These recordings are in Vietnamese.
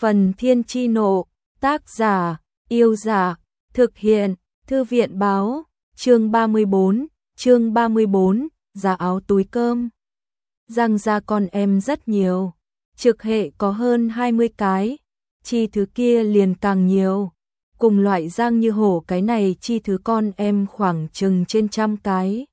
Phần Thiên Chi Nộ, tác giả, Yêu Dạ, thực hiện, Thư viện Báo, chương 34, giá áo túi cơm. Giang gia con em rất nhiều, trực hệ có hơn 20 cái, chi thứ kia liền càng nhiều. Cùng loại Giang Như Hổ cái này chi thứ con em khoảng chừng trên 100 cái.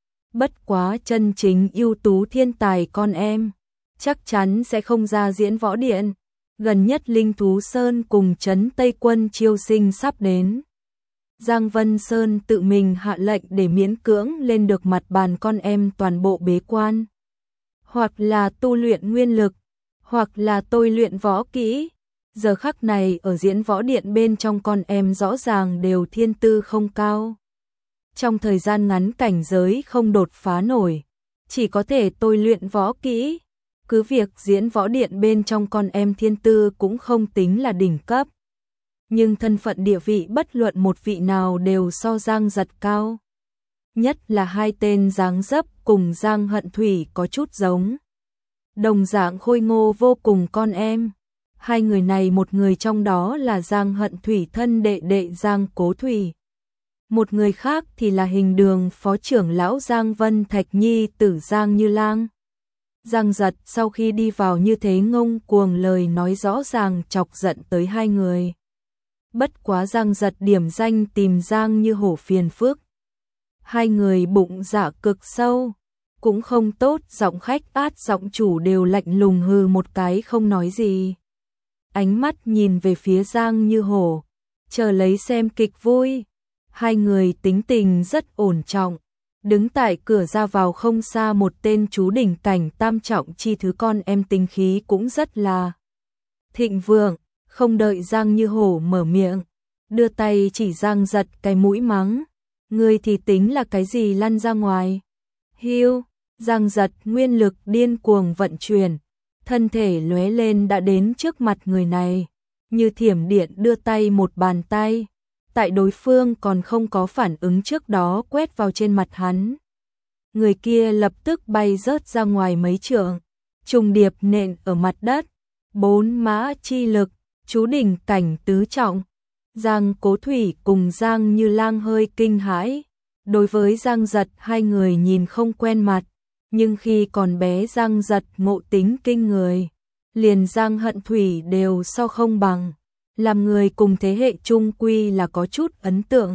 Bất quá chân chính ưu tú thiên tài con em, chắc chắn sẽ không ra diễn võ điện. Gần nhất Linh Thú Sơn cùng trấn Tây Quân chiêu sinh sắp đến. Giang Vân Sơn tự mình hạ lệnh để miễn cưỡng lên được mặt bàn con em toàn bộ bế quan. Hoặc là tu luyện nguyên lực, hoặc là tôi luyện võ kỹ. Giờ khắc này ở diễn võ điện bên trong con em rõ ràng đều thiên tư không cao. Trong thời gian ngắn cảnh giới không đột phá nổi, chỉ có thể tôi luyện võ kỹ. Cứ việc diễn võ điện bên trong con em thiên tư cũng không tính là đỉnh cấp. Nhưng thân phận địa vị bất luận một vị nào đều so Giang Giật cao. Nhất là hai tên Giang Dấp cùng Giang Hận Thủy có chút giống. Đồng dạng khôi ngô vô cùng con em. Hai người này một người trong đó là Giang Hận Thủy thân đệ đệ Giang Cố Thủy. Một người khác thì là Hình Đường phó trưởng lão Giang Vân Thạch nhi tử Giang Như Lang. Giang Giật sau khi đi vào như thế ngông cuồng lời nói rõ ràng chọc giận tới hai người. Bất quá Giang Giật điểm danh tìm Giang Như Hổ phiền phức. Hai người bụng dạ cực sâu, cũng không tốt, giọng khách át giọng chủ đều lạnh lùng hừ một cái không nói gì. Ánh mắt nhìn về phía Giang Như Hổ, chờ lấy xem kịch vui. Hai người tính tình rất ổn trọng. Đứng tại cửa ra vào không xa một tên chú đỉnh cảnh tam trọng chi thứ con em tinh khí cũng rất là thịnh vượng. Không đợi Giang Như Hổ mở miệng, đưa tay chỉ Giang Giật cái mũi mắng. Ngươi thì tính là cái gì, lăn ra ngoài. Hiu, Giang Giật nguyên lực điên cuồng vận chuyển, thân thể lóe lên đã đến trước mặt người này. Như thiểm điện đưa tay một bàn tay. Tại đối phương còn không có phản ứng trước đó quét vào trên mặt hắn. Người kia lập tức bay rớt ra ngoài mấy trượng, trùng điệp nện ở mặt đất. 4 mã chi lực, chú đỉnh cảnh tứ trọng. Giang Cố Thủy cùng Giang Như Lang hơi kinh hãi. Đối với Giang Giật hai người nhìn không quen mặt, nhưng khi còn bé Giang Giật ngộ tính kinh người, liền Giang Hận Thủy đều so không bằng. Làm người cùng thế hệ chung quy là có chút ấn tượng.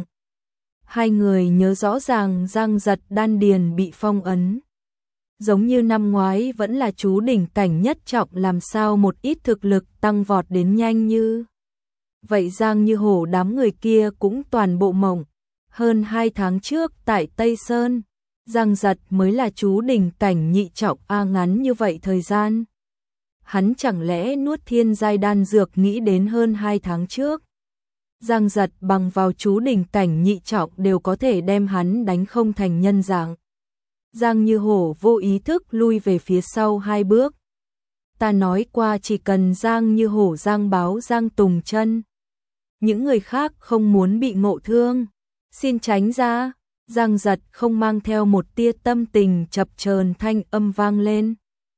Hai người nhớ rõ ràng Giang Giật đan điền bị phong ấn. Giống như năm ngoái vẫn là chú đỉnh cảnh nhất trọng, làm sao một ít thực lực tăng vọt đến nhanh như vậy. Giang Như Hổ đám người kia cũng toàn bộ mộng. Hơn 2 tháng trước tại Tây Sơn, Giang Giật mới là chú đỉnh cảnh nhị trọng, ngắn như vậy thời gian. Hắn chẳng lẽ nuốt thiên giai đan dược nghĩ đến hơn 2 tháng trước. Giang Giật bằng vào chú đỉnh cảnh nhị trọng đều có thể đem hắn đánh không thành nhân dạng. Giang Như Hổ vô ý thức lui về phía sau 2 bước. Ta nói qua chỉ cần Giang Như Hổ, Giang Báo, Giang Tùng Chân, những người khác không muốn bị ngộ thương, xin tránh ra. Giang Giật không mang theo một tia tâm tình chập chờn, thanh âm vang lên,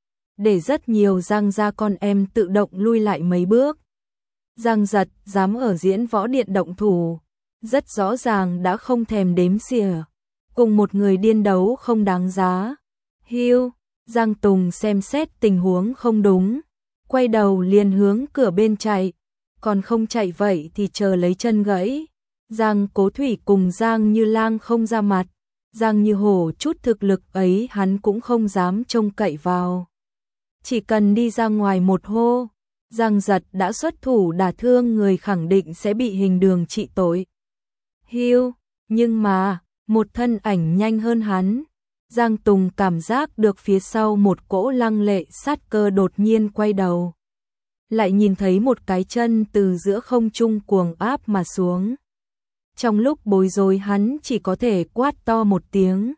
để rất nhiều Giang gia con em tự động lui lại mấy bước. Giang Giật dám ở diễn võ điện động thủ, rất rõ ràng đã không thèm đếm xỉa, cùng một người điên đấu không đáng giá. Hiu, Giang Tùng xem xét tình huống không đúng, quay đầu liền hướng cửa bên chạy, còn không chạy vậy thì chờ lấy chân gãy. Giang Cố Thủy cùng Giang Như Lang không ra mặt, Giang Như Hổ chút thực lực ấy hắn cũng không dám trông cậy vào. Chỉ cần đi ra ngoài một hô, Giang Giật đã xuất thủ đả thương người khẳng định sẽ bị Hình Đường trị tội. Hiu, nhưng mà, một thân ảnh nhanh hơn hắn. Giang Tùng cảm giác được phía sau một cỗ lăng lệ sát cơ, đột nhiên quay đầu. Lại nhìn thấy một cái chân từ giữa không trung cuồng áp mà xuống. Trong lúc bối rối hắn chỉ có thể quát to một tiếng.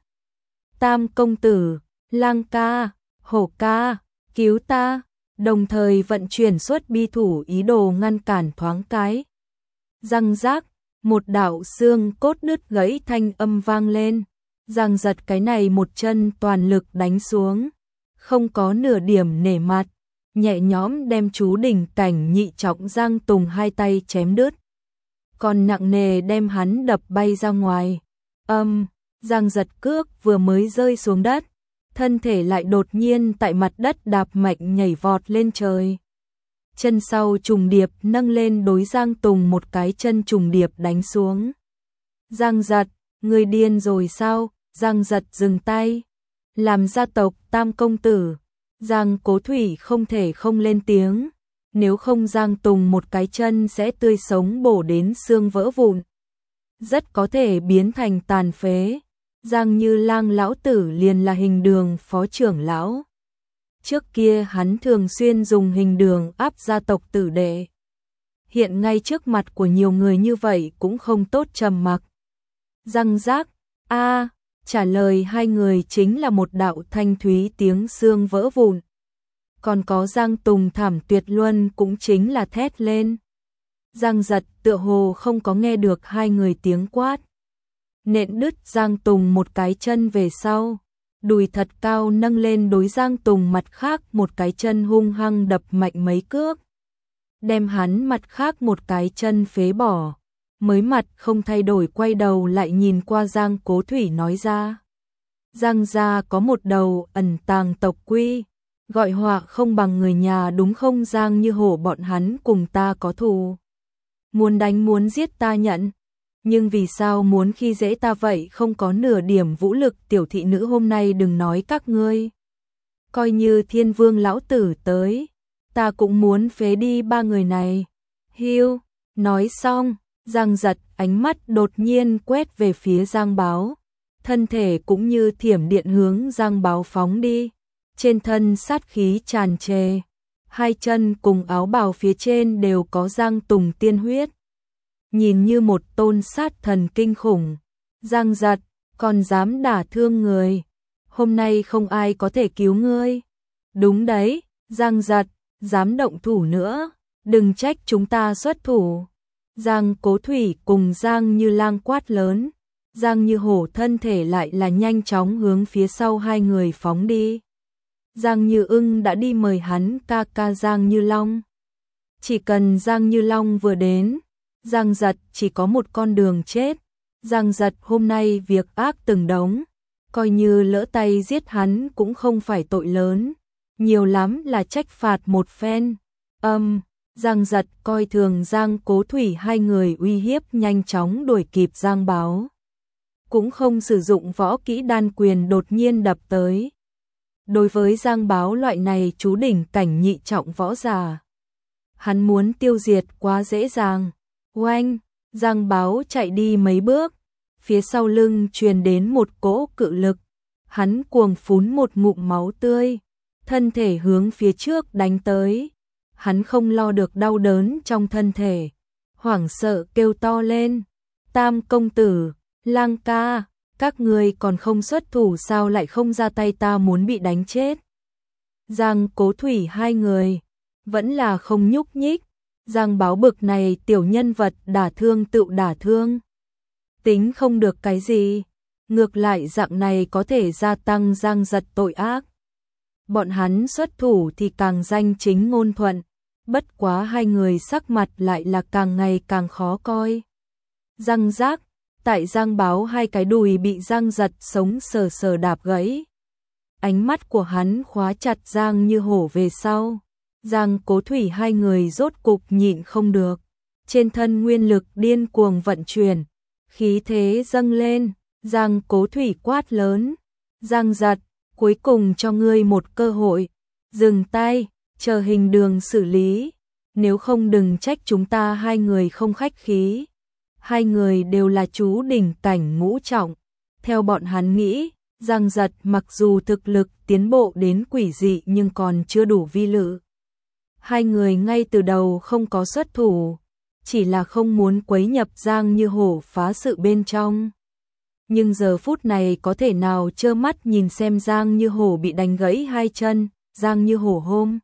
Tam công tử, Lang ca, Hổ ca, cứu ta, đồng thời vận chuyển xuất bi thủ ý đồ ngăn cản thoáng cái. Răng rác, một đạo xương cốt đứt gãy thanh âm vang lên. Giang Giật cái này một chân toàn lực đánh xuống, không có nửa điểm nể mặt, nhẹ nhõm đem chú đỉnh cảnh nhị trọng Giang Tùng hai tay chém đứt, còn nặng nề đem hắn đập bay ra ngoài. Giang Giật cước vừa mới rơi xuống đất, thân thể lại đột nhiên tại mặt đất đạp mạnh nhảy vọt lên trời. Chân sau trùng điệp nâng lên đối Giang Tùng một cái chân trùng điệp đánh xuống. Giang Giật, người điên rồi sao? Giang Giật dừng tay. Làm gia tộc Tam công tử, Giang Cố Thủy không thể không lên tiếng, nếu không Giang Tùng một cái chân sẽ tươi sống bổ đến xương vỡ vụn, rất có thể biến thành tàn phế. Giang Như Lang lão tử liền là Hình Đường phó trưởng lão. Trước kia hắn thường xuyên dùng Hình Đường áp gia tộc tử đệ. Hiện ngay trước mặt của nhiều người như vậy cũng không tốt trầm mặc. Răng rác, trả lời hai người chính là một đạo thanh thúy tiếng xương vỡ vụn. Còn có Giang Tùng thảm tuyệt luân cũng chính là thét lên. Giang Giật tựa hồ không có nghe được hai người tiếng quát. Nện đứt Giang Tùng một cái chân về sau, đùi thật cao nâng lên đối Giang Tùng mặt khác một cái chân hung hăng đập mạnh mấy cước, đem hắn mặt khác một cái chân phế bỏ, mới mặt không thay đổi quay đầu lại nhìn qua Giang Cố Thủy nói ra. Giang gia có một đầu ẩn tàng tộc quy, gọi họa không bằng người nhà đúng không? Giang Như Hổ bọn hắn cùng ta có thù, muốn đánh muốn giết ta nhận, nhưng vì sao muốn khi dễ ta vậy? Không có nửa điểm vũ lực. Tiểu thị nữ hôm nay đừng nói các ngươi, coi như Thiên Vương lão tử tới, ta cũng muốn phế đi ba người này. Hiu, nói xong, Giang Giật ánh mắt đột nhiên quét về phía Giang Báo, thân thể cũng như thiểm điện hướng Giang Báo phóng đi, trên thân sát khí tràn trề, hai chân cùng áo bào phía trên đều có Giang Tùng tiên huyết, nhìn như một tôn sát thần kinh khủng. Giang Giật, còn dám đả thương người, hôm nay không ai có thể cứu ngươi. Đúng đấy, Giang Giật, dám động thủ nữa, đừng trách chúng ta xuất thủ. Giang Cố Thủy cùng Giang Như Lang quát lớn, Giang Như Hổ thân thể lại là nhanh chóng hướng phía sau hai người phóng đi. Giang Như Ưng đã đi mời hắn ca ca Giang Như Long. Chỉ cần Giang Như Long vừa đến, Giang Giật chỉ có một con đường chết. Giang Giật hôm nay việc ác từng đống, coi như lỡ tay giết hắn cũng không phải tội lớn, nhiều lắm là trách phạt một phen. Giang Giật coi thường Giang Cố Thủy hai người uy hiếp, nhanh chóng đuổi kịp Giang Báo, cũng không sử dụng võ kỹ đan quyền đột nhiên đập tới. Đối với Giang Báo loại này chú đỉnh cảnh nhị trọng võ giả, hắn muốn tiêu diệt quá dễ dàng. Oanh, Giang Báo chạy đi mấy bước, phía sau lưng truyền đến một cỗ cự lực, hắn cuồng phún một ngụm máu tươi, thân thể hướng phía trước đánh tới. Hắn không lo được đau đớn trong thân thể, hoảng sợ kêu to lên, Tam công tử, Lang ca, các ngươi còn không xuất thủ sao? Lại không ra tay ta muốn bị đánh chết. Giang Cố Thủy hai người vẫn là không nhúc nhích. Giang Báo bực này tiểu nhân vật đả thương tự đả thương, tính không được cái gì, ngược lại dạng này có thể gia tăng Giang Giật tội ác. Bọn hắn xuất thủ thì càng danh chính ngôn thuận, bất quá hai người sắc mặt lại là càng ngày càng khó coi. Răng rác, tại Giang Báo hai cái đùi bị Giang Giật sống sờ sờ đạp gãy. Ánh mắt của hắn khóa chặt Giang Như Hổ về sau. Giang Cố Thủy hai người rốt cục nhịn không được, trên thân nguyên lực điên cuồng vận chuyển, khí thế dâng lên. Giang Cố Thủy quát lớn, Giang Giật, cuối cùng cho ngươi một cơ hội, dừng tay, chờ Hình Đường xử lý, nếu không đừng trách chúng ta hai người không khách khí. Hai người đều là chú đỉnh cảnh ngũ trọng, theo bọn hắn nghĩ, Giang Giật mặc dù thực lực tiến bộ đến quỷ dị nhưng còn chưa đủ vi lự. Hai người ngay từ đầu không có xuất thủ, chỉ là không muốn quấy nhập Giang Như Hổ phá sự bên trong. Nhưng giờ phút này có thể nào trơ mắt nhìn xem Giang Như Hổ bị đánh gãy hai chân? Giang Như Hổ hôm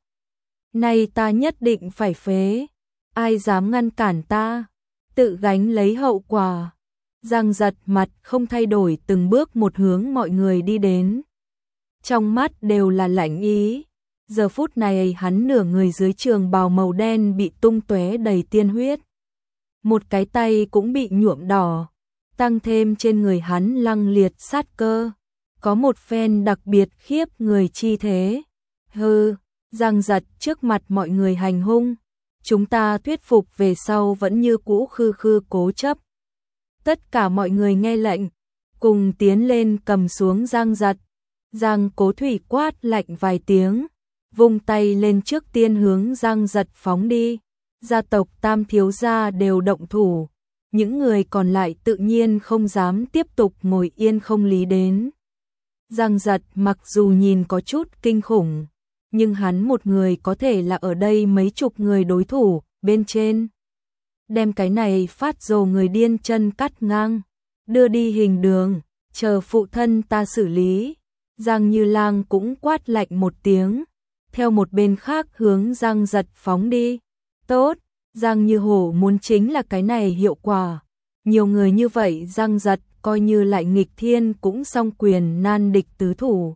nay ta nhất định phải phế, ai dám ngăn cản ta, tự gánh lấy hậu quả. Giang Giật mặt không thay đổi từng bước một hướng mọi người đi đến, trong mắt đều là lạnh ý. Giờ phút này hắn nửa người dưới trường bào màu đen bị tung tóe đầy tiên huyết. Một cái tay cũng bị nhuộm đỏ, tăng thêm trên người hắn lăng liệt sát cơ. Có một phen đặc biệt khiếp người chi thế. Hừ, Giang Giật trước mặt mọi người hành hung. Chúng ta thuyết phục về sau vẫn như cũ khư khư cố chấp. Tất cả mọi người nghe lệnh, cùng tiến lên cầm xuống Giang Giật. Giang Cố Thủy quát lạnh vài tiếng, vung tay lên trước tiên hướng Giang Giật phóng đi. Gia tộc Tam thiếu gia đều động thủ, những người còn lại tự nhiên không dám tiếp tục ngồi yên không lý đến. Giang Giật mặc dù nhìn có chút kinh khủng, nhưng hắn một người có thể là ở đây mấy chục người đối thủ bên trên. Đem cái này phát rồ người điên chân cắt ngang, đưa đi hình đường, chờ phụ thân ta xử lý. Giang Như Lang cũng quát lạnh một tiếng, theo một bên khác hướng Giang Giật phóng đi. Tốt, Giang Như Hổ muốn chính là cái này hiệu quả. Nhiều người như vậy Giang Giật coi như lại nghịch thiên cũng song quyền nan địch tứ thủ.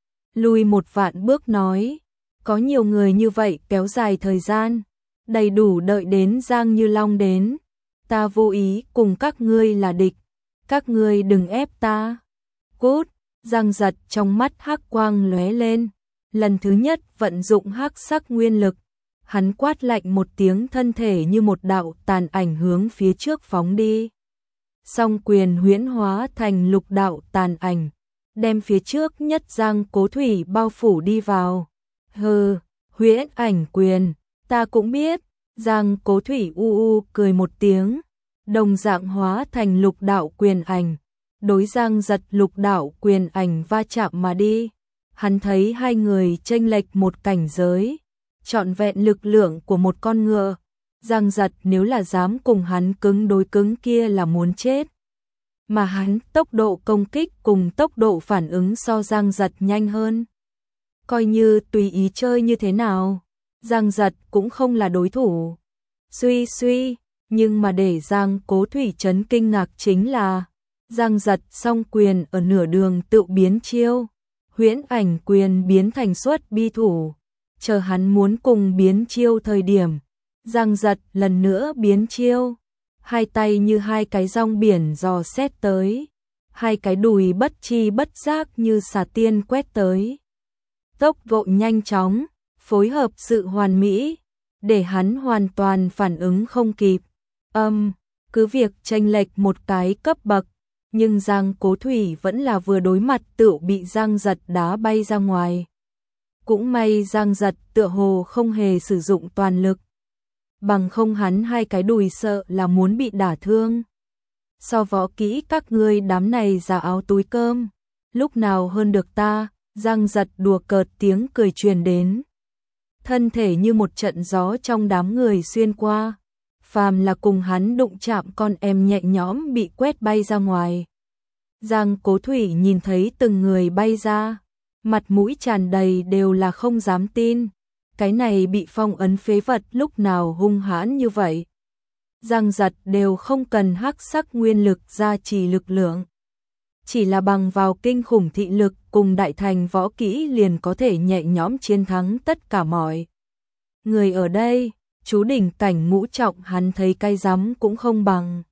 Lùi một vạn bước nói, có nhiều người như vậy kéo dài thời gian, đầy đủ đợi đến Giang Như Long đến. Ta vô ý cùng các ngươi là địch, các ngươi đừng ép ta. Cút, Giang Giật trong mắt hắc quang lóe lên, lần thứ nhất vận dụng hắc sắc nguyên lực. Hắn quát lạnh một tiếng, thân thể như một đạo tàn ảnh hướng phía trước phóng đi. Song quyền huyễn hóa thành lục đạo tàn ảnh, đem phía trước nhất Giang Cố Thủy bao phủ đi vào. Hừ, huyễn ảnh quyền, ta cũng biết. Giang Cố Thủy cười một tiếng, đồng dạng hóa thành lục đạo quyền ảnh, đối Giang Giật lục đạo quyền ảnh va chạm mà đi. Hắn thấy hai người chênh lệch một cảnh giới, trọn vẹn lực lượng của một con ngựa. Giang Giật nếu là dám cùng hắn cứng đối cứng kia là muốn chết. Mà hắn tốc độ công kích cùng tốc độ phản ứng so Giang Giật nhanh hơn. Coi như tùy ý chơi như thế nào, Giang Giật cũng không là đối thủ. Suy, nhưng mà để Giang Cố Thủy chấn kinh ngạc chính là Giang Giật song quyền ở nửa đường tự biến chiêu, huyễn ảnh quyền biến thành xuất bi thủ. Chờ hắn muốn cùng biến chiêu thời điểm, Giang Giật lần nữa biến chiêu, hai tay như hai cái rong biển dò xét tới, hai cái đùi bất chi bất giác như xà tiên quét tới. Tốc độ nhanh chóng, phối hợp sự hoàn mỹ, để hắn hoàn toàn phản ứng không kịp. Cứ việc chênh lệch một cái cấp bậc, nhưng Giang Cố Thủy vẫn là vừa đối mặt tự bị Giang Giật đá bay ra ngoài. Cũng may Giang Giật tựa hồ không hề sử dụng toàn lực, bằng không hắn hai cái đùi sợ là muốn bị đả thương. So võ kỹ các ngươi đám này giả áo túi cơm, lúc nào hơn được ta. Giang Giật đùa cợt tiếng cười truyền đến. Thân thể như một trận gió trong đám người xuyên qua, phàm là cùng hắn đụng chạm con em nhẹ nhõm bị quét bay ra ngoài. Giang Cố Thủy nhìn thấy từng người bay ra, mặt mũi tràn đầy đều là không dám tin. Cái này bị phong ấn phế vật lúc nào hung hãn như vậy. Giang Giật đều không cần hắc sắc nguyên lực gia trì lực lượng, chỉ là bằng vào kinh khủng thị lực cùng đại thành võ kỹ liền có thể nhẹ nhõm chiến thắng tất cả mọi người ở đây. Chú đỉnh cảnh ngũ trọng hắn thấy cay rắm cũng không bằng.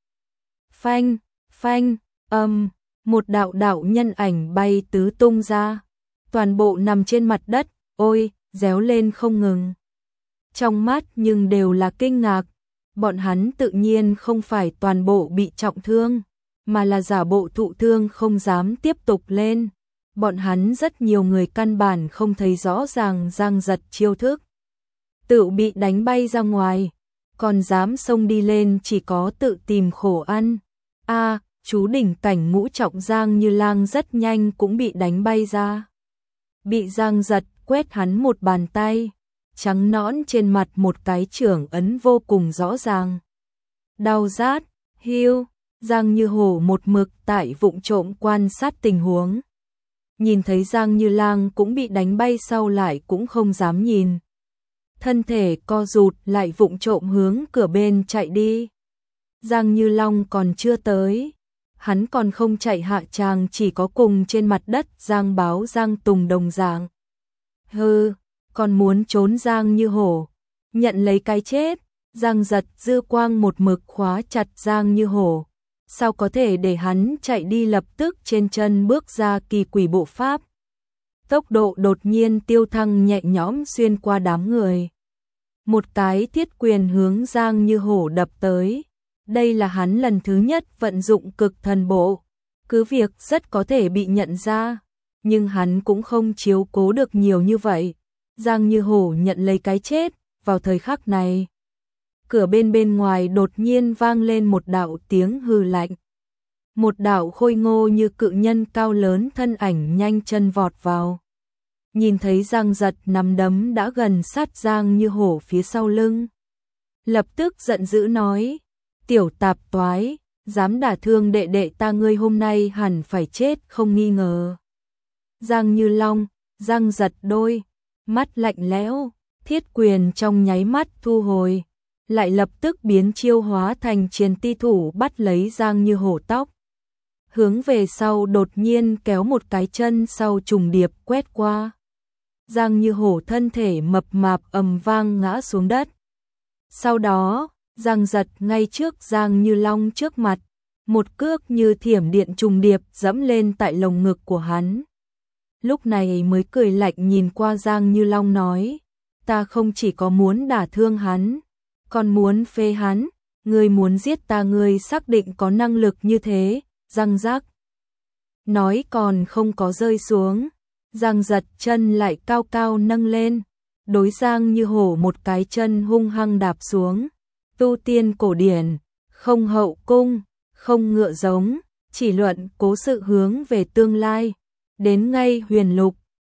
Phanh, một đạo đạo nhân ảnh bay tứ tung ra, toàn bộ nằm trên mặt đất, ôi, réo lên không ngừng. Trong mắt nhưng đều là kinh ngạc, bọn hắn tự nhiên không phải toàn bộ bị trọng thương, mà là giả bộ thụ thương không dám tiếp tục lên. Bọn hắn rất nhiều người căn bản không thấy rõ ràng Giang Giật chiêu thức, tự bị đánh bay ra ngoài, còn dám xông đi lên chỉ có tự tìm khổ ăn. Chú đỉnh cảnh ngũ trọng Giang Như Lang rất nhanh cũng bị đánh bay ra. Bị Giang Giật quét hắn một bàn tay, trắng nõn trên mặt một cái chưởng ấn vô cùng rõ ràng. Đau rát, hiu, Giang Như Hổ một mực tại vụng trộm quan sát tình huống. Nhìn thấy Giang Như Lang cũng bị đánh bay sau lại cũng không dám nhìn. Thân thể co rụt lại vụng trộm hướng cửa bên chạy đi. Giang Như Long còn chưa tới, hắn còn không chạy hạ tràng chỉ có cùng trên mặt đất Giang Báo Giang Tùng đồng dạng. Hừ, còn muốn trốn Giang Như Hổ, nhận lấy cái chết. Giang Giật dư quang một mực khóa chặt Giang Như Hổ, sao có thể để hắn chạy đi, lập tức trên chân bước ra kỳ quỷ bộ pháp. Tốc độ đột nhiên tiêu thăng nhẹ nhõm xuyên qua đám người. Một cái thiết quyền hướng Giang Như Hổ đập tới. Đây là hắn lần thứ nhất vận dụng cực thần bộ, cứ việc rất có thể bị nhận ra, nhưng hắn cũng không chiếu cố được nhiều như vậy. Giang Như Hổ nhận lấy cái chết. Vào thời khắc này, cửa bên ngoài đột nhiên vang lên một đạo tiếng hừ lạnh. Một đạo khôi ngô như cự nhân cao lớn thân ảnh nhanh chân vọt vào. Nhìn thấy Giang Giật nắm đấm đã gần sát Giang Như Hổ phía sau lưng. Lập tức giận dữ nói, tiểu tạp toái, dám đả thương đệ đệ ta, ngươi hôm nay hẳn phải chết không nghi ngờ. Giang Như Long, Giang Giật đôi mắt lạnh lẽo, thiết quyền trong nháy mắt thu hồi, lại lập tức biến chiêu hóa thành chiến ti thủ bắt lấy Giang Như Hổ tóc. Hướng về sau đột nhiên kéo một cái chân sau trùng điệp quét qua. Giang Như Hổ thân thể mập mạp ầm vang ngã xuống đất. Sau đó, Giang Giật ngay trước Giang Như Long trước mặt, một cước như thiểm điện trùng điệp dẫm lên tại lồng ngực của hắn. Lúc này mới cười lạnh nhìn qua Giang Như Long nói, ta không chỉ có muốn đả thương hắn, còn muốn phế hắn, ngươi muốn giết ta, ngươi xác định có năng lực như thế. Giang giác. Nói còn không có rơi xuống, Giang Giật chân lại cao cao nâng lên, đối Giang Như Hổ một cái chân hung hăng đạp xuống. Tu tiên cổ điển, không hậu cung, không ngựa giống, chỉ luận cố sự hướng về tương lai. Đến ngay huyền lục,